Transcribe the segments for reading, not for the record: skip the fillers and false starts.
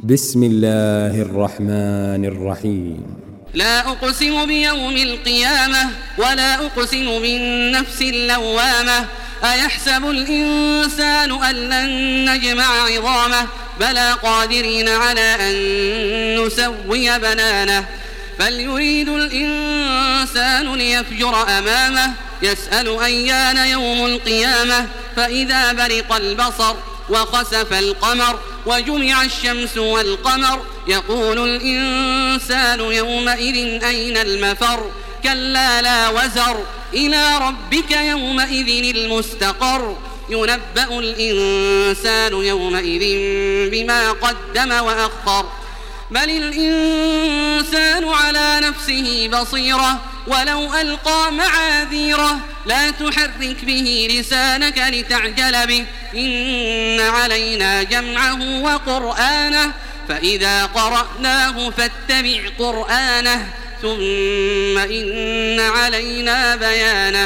بسم الله الرحمن الرحيم. لا أقسم بيوم القيامة ولا أقسم بالنفس اللوامة أيحسب الإنسان أن لن نجمع عظامه بلى قادرين على أن نسوي بنانه فليريد الإنسان ليفجر أمامه يسأل أيان يوم القيامة فإذا برق البصر وخسف القمر وجمع الشمس والقمر يقول الإنسان يومئذ أين المفر كلا لا وزر إلى ربك يومئذ المستقر ينبأ الإنسان يومئذ بما قدم وأخر بل الإنسان على نفسه بصيرة ولو ألقى معاذيره لا تحرك به لسانك لتعجل به إن علينا جمعه وقرآنه فإذا قرأناه فاتبع قرآنه ثم إن علينا بيانه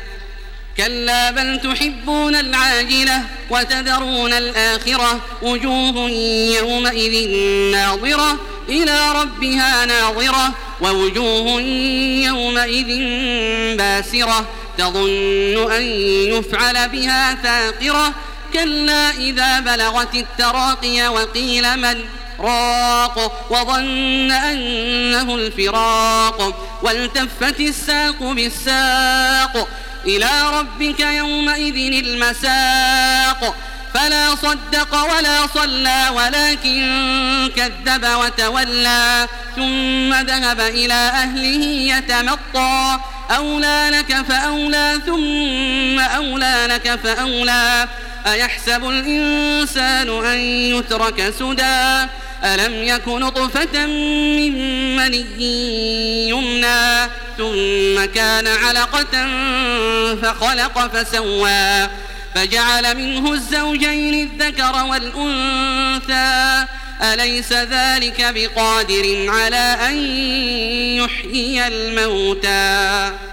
كلا بل تحبون العاجلة وتذرون الآخرة وجوه يومئذ ناظرة إلى ربها ناظرة ووجوه يومئذ باسرة تظن أن يفعل بها فاقرة كلا إذا بلغت التراقي وقيل من راق وظن أنه الفراق والتفت الساق بالساق إلى ربك يومئذ المساق فلا صدق ولا صلى ولكن كذب وتولى ثم ذهب إلى أهله يتمطى أولى لك فأولى ثم أولى لك فأولى أيحسب الإنسان أن يترك سدى ألم يك نطفة من مني يمنى ثم كان علقة فخلق فسوى فجعل منه الزوجين الذكر والأنثى أليس ذلك بقادر على أن يحيي الموتى